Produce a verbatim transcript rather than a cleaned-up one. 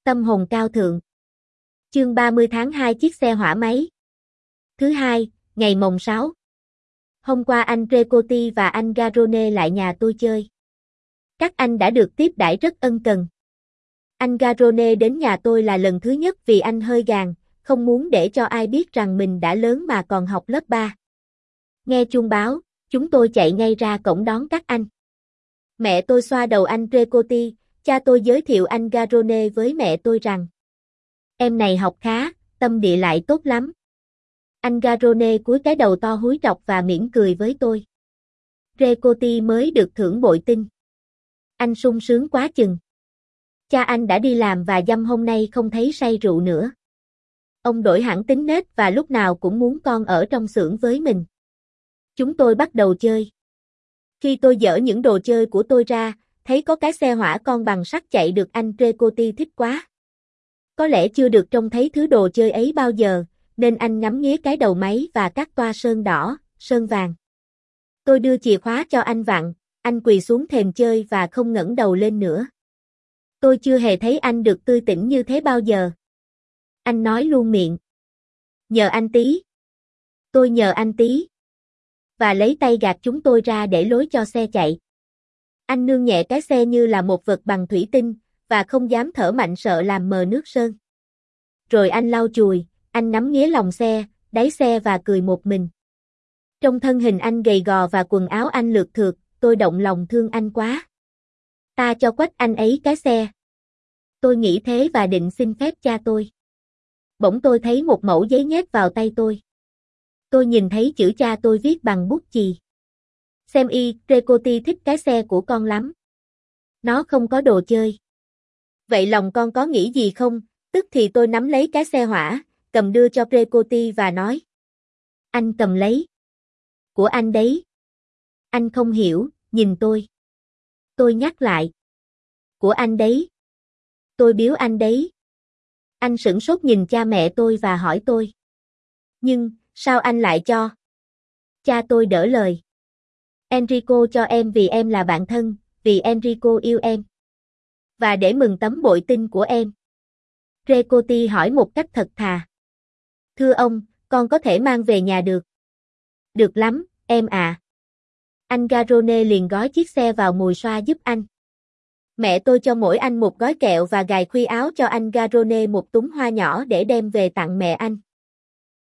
Tâm hồn cao thượng. Chương ba mươi tháng hai chiếc xe hỏa máy. Thứ hai, ngày mồng sáu. Hôm qua anh Trecoty và anh Garrone lại nhà tôi chơi. Các anh đã được tiếp đãi rất ân cần. Anh Garrone đến nhà tôi là lần thứ nhất vì anh hơi gàn, không muốn để cho ai biết rằng mình đã lớn mà còn học lớp ba. Nghe chuông báo, chúng tôi chạy ngay ra cổng đón các anh. Mẹ tôi xoa đầu anh Trecoty, cha tôi giới thiệu anh Garrone với mẹ tôi rằng em này học khá, tâm địa lại tốt lắm. Anh Garrone cúi cái đầu to húi trọc và mỉm cười với tôi. Trecoty mới được thưởng bội tinh. Anh sung sướng quá chừng. Cha anh đã đi làm và dăm hôm nay không thấy say rượu nữa. Ông đổi hẳn tính nết và lúc nào cũng muốn con ở trong xưởng với mình. Chúng tôi bắt đầu chơi. Khi tôi dỡ những đồ chơi của tôi ra, thấy có cái xe hỏa con bằng sắt chạy được anh Trecoty thích quá. Có lẽ chưa được trông thấy thứ đồ chơi ấy bao giờ, nên anh ngắm nghía cái đầu máy và các toa sơn đỏ, sơn vàng. Tôi đưa chìa khóa cho anh vặn, anh quỳ xuống thềm chơi và không ngẩng đầu lên nữa. Tôi chưa hề thấy anh được tươi tỉnh như thế bao giờ. Anh nói luôn miệng. Nhờ anh tí. Tôi nhờ anh tí. Và lấy tay gạt chúng tôi ra để lối cho xe chạy. Anh nương nhẹ cái xe như là một vật bằng thủy tinh, và không dám thở mạnh sợ làm mờ nước sơn. Rồi anh lau chùi, anh ngắm nghía lòng xe, đáy xe và cười một mình. Trong thân hình anh gầy gò và quần áo anh lượt thượt, tôi động lòng thương anh quá. Ta cho quách anh ấy cái xe. Tôi nghĩ thế và định xin phép cha tôi. Bỗng tôi thấy một mẩu giấy nhét vào tay tôi. Tôi nhìn thấy chữ cha tôi viết bằng bút chì. Xem y, Trecoty thích cái xe của con lắm. Nó không có đồ chơi. Vậy lòng con có nghĩ gì không? Tức thì tôi nắm lấy cái xe hỏa, cầm đưa cho Trecoty và nói. Anh cầm lấy. Của anh đấy. Anh không hiểu, nhìn tôi. Tôi nhắc lại. Của anh đấy. Tôi biếu anh đấy. Anh sửng sốt nhìn cha mẹ tôi và hỏi tôi. Nhưng, sao anh lại cho? Cha tôi đỡ lời. Enrico cho em vì em là bạn thân, vì Enrico yêu em. Và để mừng tấm bội tinh của em. Trecoty hỏi một cách thật thà. Thưa ông, con có thể mang về nhà được. Được lắm, em à. Anh Garrone liền gói chiếc xe vào mùi xoa giúp anh. Mẹ tôi cho mỗi anh một gói kẹo và gài khuy áo cho anh Garrone một túm hoa nhỏ để đem về tặng mẹ anh.